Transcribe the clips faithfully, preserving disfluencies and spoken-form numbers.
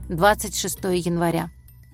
двадцать шестого января.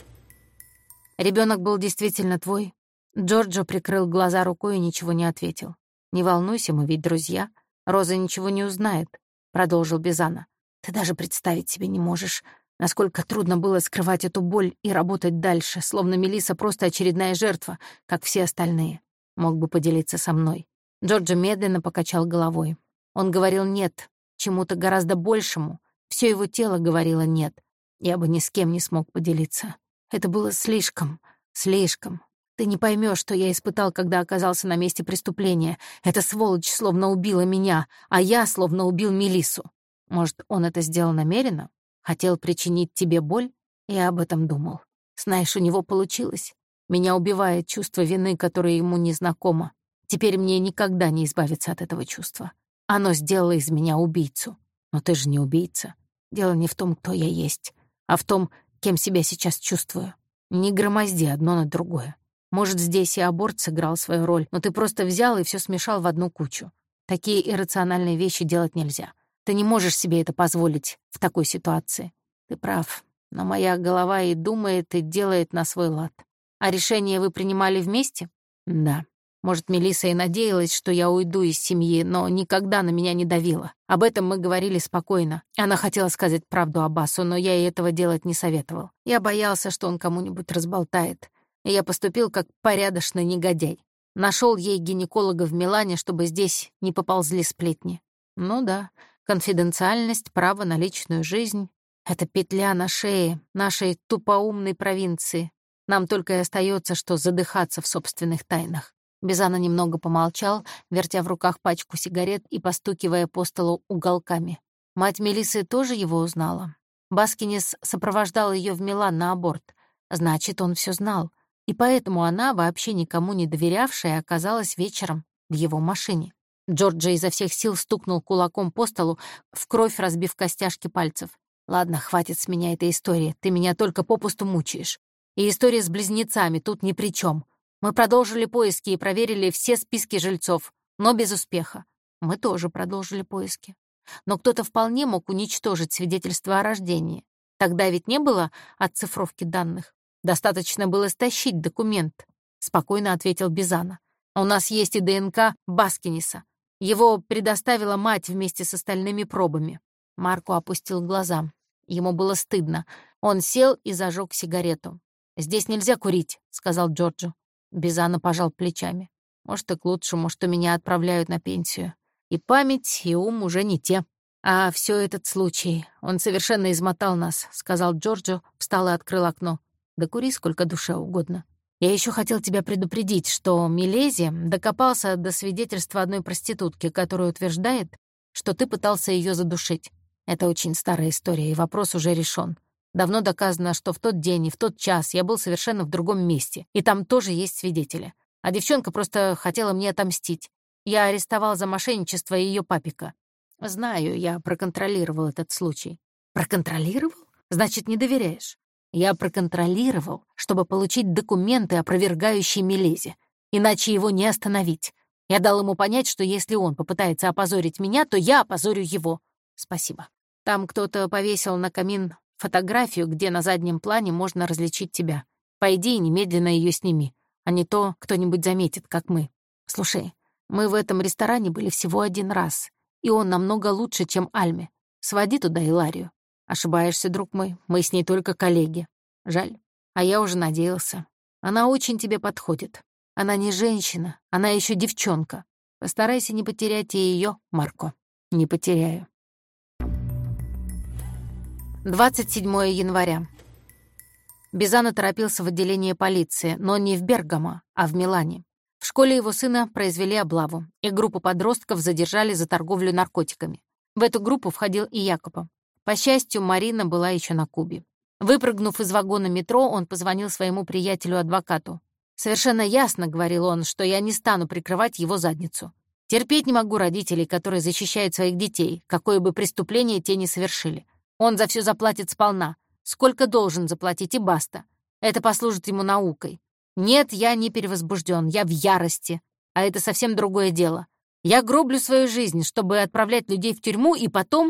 Ребенок был действительно твой? Джорджо прикрыл глаза рукой и ничего не ответил. «Не волнуйся, мы ведь друзья. Роза ничего не узнает», — продолжил Бизана. «Ты даже представить себе не можешь, насколько трудно было скрывать эту боль и работать дальше, словно Мелисса просто очередная жертва, как все остальные. Мог бы поделиться со мной». Джорджо медленно покачал головой. Он говорил «нет» чему-то гораздо большему. Всё его тело говорило «нет». Я бы ни с кем не смог поделиться. Это было слишком, слишком. Ты не поймешь, что я испытал, когда оказался на месте преступления. Эта сволочь словно убила меня, а я словно убил Мелиссу. Может, он это сделал намеренно? Хотел причинить тебе боль? Я об этом думал. Знаешь, у него получилось. Меня убивает чувство вины, которое ему не знакомо. Теперь мне никогда не избавиться от этого чувства. Оно сделало из меня убийцу. Но ты же не убийца. Дело не в том, кто я есть, а в том, кем себя сейчас чувствую. Не громозди одно на другое. Может, здесь и аборт сыграл свою роль, но ты просто взял и все смешал в одну кучу. Такие иррациональные вещи делать нельзя. Ты не можешь себе это позволить в такой ситуации. Ты прав, но моя голова и думает, и делает на свой лад. А решение вы принимали вместе? Да. Может, Мелисса и надеялась, что я уйду из семьи, но никогда на меня не давила. Об этом мы говорили спокойно. Она хотела сказать правду Аббасу, но я ей этого делать не советовал. Я боялся, что он кому-нибудь разболтает. И я поступил как порядочный негодяй. Нашел ей гинеколога в Милане, чтобы здесь не поползли сплетни. Ну да, конфиденциальность, право на личную жизнь — это петля на шее нашей тупоумной провинции. Нам только и остается, что задыхаться в собственных тайнах. Бизана немного помолчал, вертя в руках пачку сигарет и постукивая по столу уголками. Мать Мелиссы тоже его узнала. Баскинис сопровождал ее в Милан на аборт. Значит, он все знал. И поэтому она, вообще никому не доверявшая, оказалась вечером в его машине. Джорджо изо всех сил стукнул кулаком по столу, в кровь разбив костяшки пальцев. «Ладно, хватит с меня этой истории. Ты меня только попусту мучаешь. И история с близнецами тут ни при чем. Мы продолжили поиски и проверили все списки жильцов, но без успеха. Мы тоже продолжили поиски. Но кто-то вполне мог уничтожить свидетельство о рождении. Тогда ведь не было отцифровки данных. Достаточно было стащить документ», — спокойно ответил Бизана. «У нас есть и ДНК Баскиниса. Его предоставила мать вместе с остальными пробами». Марко опустил глаза. Ему было стыдно. Он сел и зажег сигарету. «Здесь нельзя курить», — сказал Джорджо. Бизана пожал плечами. «Может, и к лучшему, что меня отправляют на пенсию. И память, и ум уже не те. А все этот случай, он совершенно измотал нас», — сказал Джорджо, встал и открыл окно. «Да кури сколько душе угодно. Я еще хотел тебя предупредить, что Милези докопался до свидетельства одной проститутки, которая утверждает, что ты пытался ее задушить. Это очень старая история, и вопрос уже решен. Давно доказано, что в тот день и в тот час я был совершенно в другом месте, и там тоже есть свидетели. А девчонка просто хотела мне отомстить. Я арестовал за мошенничество ее папика. Знаю, я проконтролировал этот случай». «Проконтролировал? Значит, не доверяешь?» «Я проконтролировал, чтобы получить документы, опровергающие Милези. Иначе его не остановить. Я дал ему понять, что если он попытается опозорить меня, то я опозорю его. Спасибо. Там кто-то повесил на камин фотографию, где на заднем плане можно различить тебя. Пойди и немедленно ее сними, а не то кто-нибудь заметит, как мы. Слушай, мы в этом ресторане были всего один раз, и он намного лучше, чем Альме. Своди туда Иларию». «Ошибаешься, друг мой, мы с ней только коллеги. Жаль, а я уже надеялся. Она очень тебе подходит. Она не женщина, она еще девчонка. Постарайся не потерять и ее, Марко». «Не потеряю». двадцать седьмого января. Бизано торопился в отделение полиции, но не в Бергамо, а в Милане. В школе его сына произвели облаву, и группу подростков задержали за торговлю наркотиками. В эту группу входил и Якобо. По счастью, Марина была еще на Кубе. Выпрыгнув из вагона метро, он позвонил своему приятелю-адвокату. «Совершенно ясно, — говорил он, — что я не стану прикрывать его задницу. Терпеть не могу родителей, которые защищают своих детей, какое бы преступление те ни совершили. Он за все заплатит сполна. Сколько должен заплатить, и баста. Это послужит ему наукой. Нет, я не перевозбужден, я в ярости. А это совсем другое дело. Я гроблю свою жизнь, чтобы отправлять людей в тюрьму, и потом...»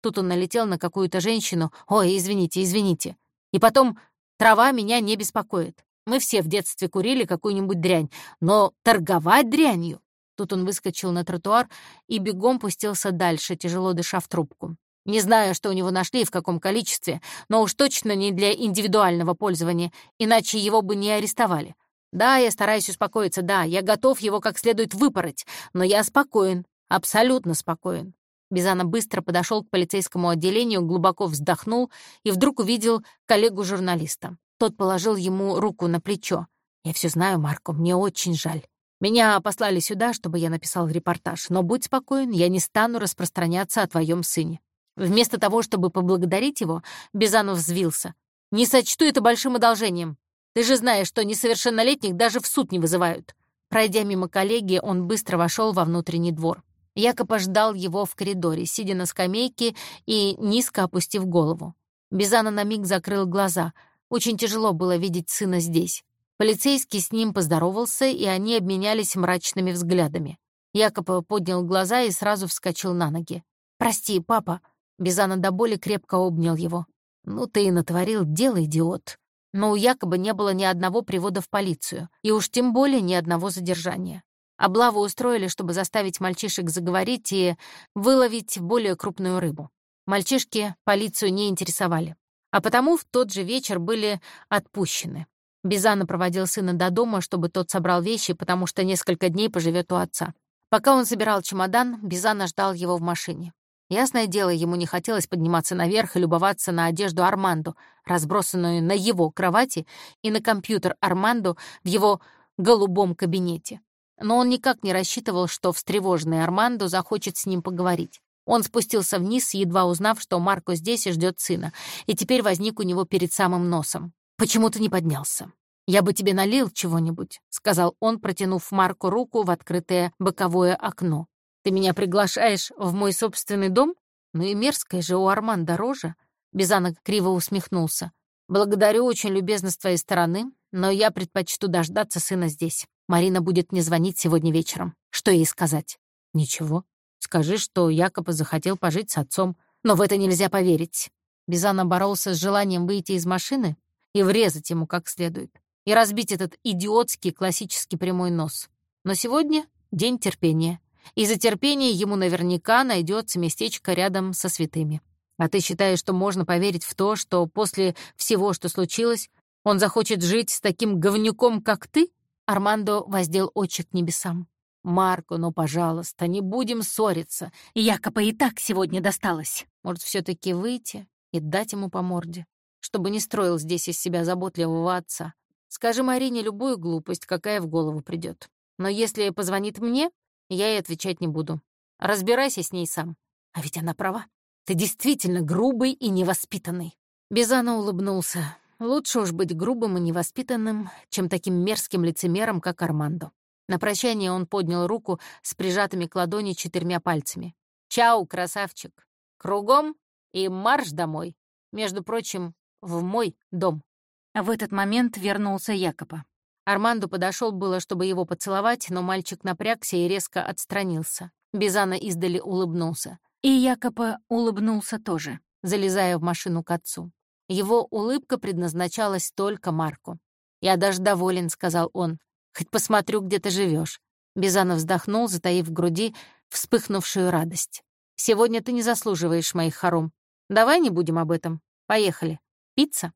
Тут он налетел на какую-то женщину. Ой, извините, извините. И потом, трава меня не беспокоит. Мы все в детстве курили какую-нибудь дрянь, но торговать дрянью... Тут он выскочил на тротуар и бегом пустился дальше, тяжело дыша в трубку. Не знаю, что у него нашли и в каком количестве, но уж точно не для индивидуального пользования, иначе его бы не арестовали. Да, я стараюсь успокоиться, да, я готов его как следует выпороть, но я спокоен, абсолютно спокоен. Бизана быстро подошел к полицейскому отделению, глубоко вздохнул и вдруг увидел коллегу-журналиста. Тот положил ему руку на плечо. «Я все знаю, Марко, мне очень жаль. Меня послали сюда, чтобы я написал репортаж, но будь спокоен, я не стану распространяться о твоем сыне». Вместо того, чтобы поблагодарить его, Бизанов взвился. «Не сочту это большим одолжением. Ты же знаешь, что несовершеннолетних даже в суд не вызывают». Пройдя мимо коллеги, он быстро вошел во внутренний двор. Якоб ждал его в коридоре, сидя на скамейке и низко опустив голову. Бизана на миг закрыл глаза. Очень тяжело было видеть сына здесь. Полицейский с ним поздоровался, и они обменялись мрачными взглядами. Якоб поднял глаза и сразу вскочил на ноги. «Прости, папа». Бизана до боли крепко обнял его. «Ну ты и натворил дело, идиот». Но у Якоба не было ни одного привода в полицию, и уж тем более ни одного задержания. Облаву устроили, чтобы заставить мальчишек заговорить и выловить более крупную рыбу. Мальчишки полицию не интересовали, а потому в тот же вечер были отпущены. Бизана проводил сына до дома, чтобы тот собрал вещи, потому что несколько дней поживет у отца. Пока он собирал чемодан, Бизана ждал его в машине. Ясное дело, ему не хотелось подниматься наверх и любоваться на одежду Армандо, разбросанную на его кровати, и на компьютер Армандо в его голубом кабинете. Но он никак не рассчитывал, что встревоженный Армандо захочет с ним поговорить. Он спустился вниз, едва узнав, что Марко здесь и ждет сына, и теперь возник у него перед самым носом. «Почему ты не поднялся? Я бы тебе налил чего-нибудь», — сказал он, протянув Марко руку в открытое боковое окно. «Ты меня приглашаешь в мой собственный дом? Ну и мерзкая же у Армандо рожа». Бизана криво усмехнулся. «Благодарю, очень любезно с твоей стороны, но я предпочту дождаться сына здесь. Марина будет мне звонить сегодня вечером. Что ей сказать?» «Ничего. Скажи, что Якоб захотел пожить с отцом. Но в это нельзя поверить». Бизана боролся с желанием выйти из машины и врезать ему как следует, и разбить этот идиотский классический прямой нос. Но сегодня день терпения, и за терпение ему наверняка найдется местечко рядом со святыми. А ты считаешь, что можно поверить в то, что после всего, что случилось, он захочет жить с таким говнюком, как ты?» Армандо воздел очи к небесам. «Марко, ну, пожалуйста, не будем ссориться. Якобы и так сегодня досталось. Может, все таки выйти и дать ему по морде, чтобы не строил здесь из себя заботливого отца. Скажи Марине любую глупость, какая в голову придет. Но если позвонит мне, я ей отвечать не буду. Разбирайся с ней сам. А ведь она права. Ты действительно грубый и невоспитанный». Бизана улыбнулся. Лучше уж быть грубым и невоспитанным, чем таким мерзким лицемером, как Армандо. На прощание он поднял руку с прижатыми к ладони четырьмя пальцами. «Чао, красавчик! Кругом и марш домой! Между прочим, в мой дом». В этот момент вернулся Якоба. Армандо подошел было, чтобы его поцеловать, но мальчик напрягся и резко отстранился. Бизана издали улыбнулся. И Якоба улыбнулся тоже, залезая в машину к отцу. Его улыбка предназначалась только Марку. «Я даже доволен», — сказал он. «Хоть посмотрю, где ты живешь». Бизана вздохнул, затаив в груди вспыхнувшую радость. «Сегодня ты не заслуживаешь моих хором. Давай не будем об этом. Поехали. Пицца?»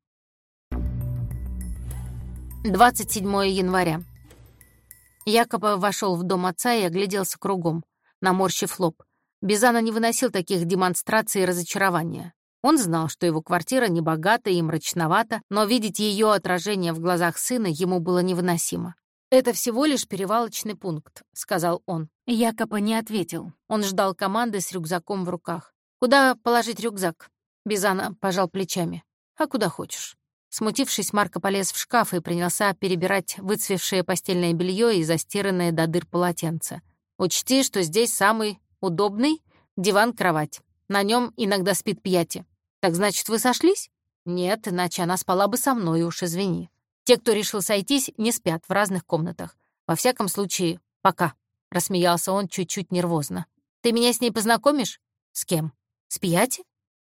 двадцать седьмое января. Якоба вошел в дом отца и огляделся кругом, наморщив лоб. Бизана не выносил таких демонстраций разочарования. Он знал, что его квартира небогата и мрачновата, но видеть ее отражение в глазах сына ему было невыносимо. «Это всего лишь перевалочный пункт», — сказал он. Якоба не ответил. Он ждал команды с рюкзаком в руках. «Куда положить рюкзак?» Бизана пожал плечами. «А куда хочешь». Смутившись, Марко полез в шкаф и принялся перебирать выцвевшее постельное белье и застиранное до дыр полотенце. «Учти, что здесь самый удобный диван-кровать. На нем иногда спит Пьяти. Так значит, вы сошлись?» «Нет, иначе она спала бы со мной, уж извини. Те, кто решил сойтись, не спят в разных комнатах. Во всяком случае, пока», — рассмеялся он чуть-чуть нервозно. «Ты меня с ней познакомишь?» «С кем? С Пьяти?»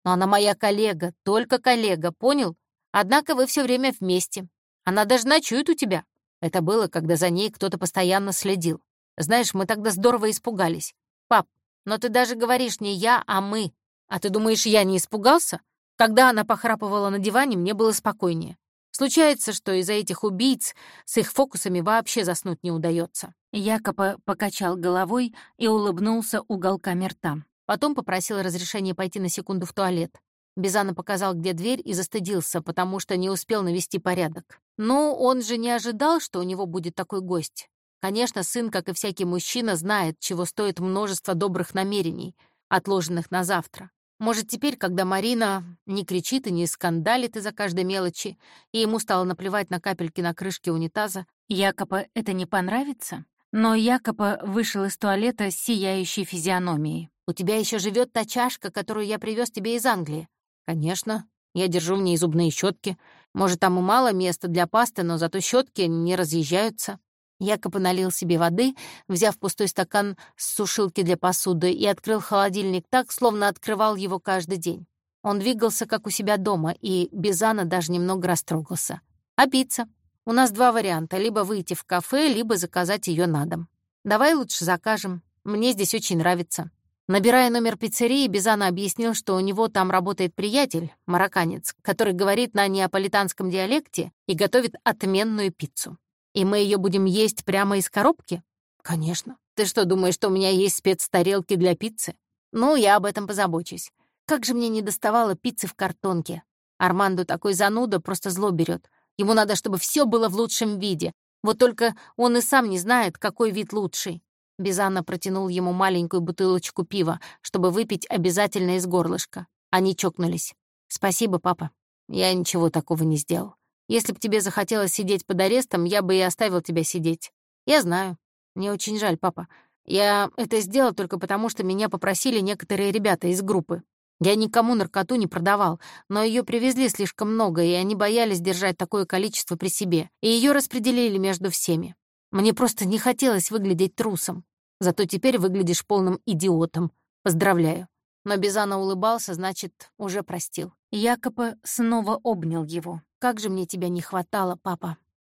Но она моя коллега, только коллега, понял? Однако вы все время вместе. Она даже ночует у тебя. Это было, когда за ней кто-то постоянно следил. Знаешь, мы тогда здорово испугались. Пап, но ты даже говоришь не я, а мы. А ты думаешь, я не испугался? Когда она похрапывала на диване, мне было спокойнее. Случается, что из-за этих убийц с их фокусами вообще заснуть не удается. Якоб покачал головой и улыбнулся уголками рта. Потом попросил разрешения пойти на секунду в туалет. Бизана показал, где дверь, и застыдился, потому что не успел навести порядок. Ну, он же не ожидал, что у него будет такой гость. Конечно, сын, как и всякий мужчина, знает, чего стоит множество добрых намерений, отложенных на завтра. Может, теперь, когда Марина не кричит и не скандалит из-за каждой мелочи, и ему стало наплевать на капельки на крышке унитаза, Якобы это не понравится? Но Якоб вышел из туалета с сияющей физиономией. «У тебя еще живет та чашка, которую я привез тебе из Англии?» «Конечно. Я держу в ней зубные щетки. Может, там и мало места для пасты, но зато щетки не разъезжаются». Якоб налил себе воды, взяв пустой стакан с сушилки для посуды, и открыл холодильник так, словно открывал его каждый день. Он двигался, как у себя дома, и Бизана даже немного растрогался. «А пицца? У нас два варианта. Либо выйти в кафе, либо заказать ее на дом. Давай лучше закажем. Мне здесь очень нравится». Набирая номер пиццерии, Бизана объяснил, что у него там работает приятель, марокканец, который говорит на неаполитанском диалекте и готовит отменную пиццу. «И мы ее будем есть прямо из коробки?» «Конечно. Ты что, думаешь, что у меня есть спецтарелки для пиццы? Ну, я об этом позабочусь. Как же мне не доставало пиццы в картонке. Армандо такой зануда, просто зло берет. Ему надо, чтобы все было в лучшем виде. Вот только он и сам не знает, какой вид лучший». Бизана протянул ему маленькую бутылочку пива, чтобы выпить обязательно из горлышка. Они чокнулись. «Спасибо, папа. Я ничего такого не сделал. Если б тебе захотелось сидеть под арестом, я бы и оставил тебя сидеть. Я знаю. Мне очень жаль, папа. Я это сделал только потому, что меня попросили некоторые ребята из группы. Я никому наркоту не продавал, но ее привезли слишком много, и они боялись держать такое количество при себе, и ее распределили между всеми. Мне просто не хотелось выглядеть трусом. Зато теперь выглядишь полным идиотом. Поздравляю». Но Бизана улыбался, значит, уже простил. Якоб снова обнял его. «Как же мне тебя не хватало, папа».